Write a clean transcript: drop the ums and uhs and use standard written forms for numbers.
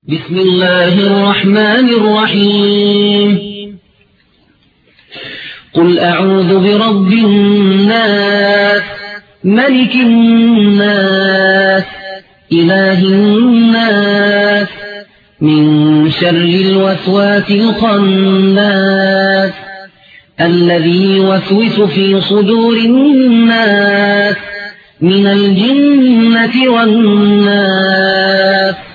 بسم الله الرحمن الرحيم قل أعوذ برب الناس ملك الناس إله الناس من شر الوسواس الخناس الذي يوسوس في صدور الناس من الجنة والناس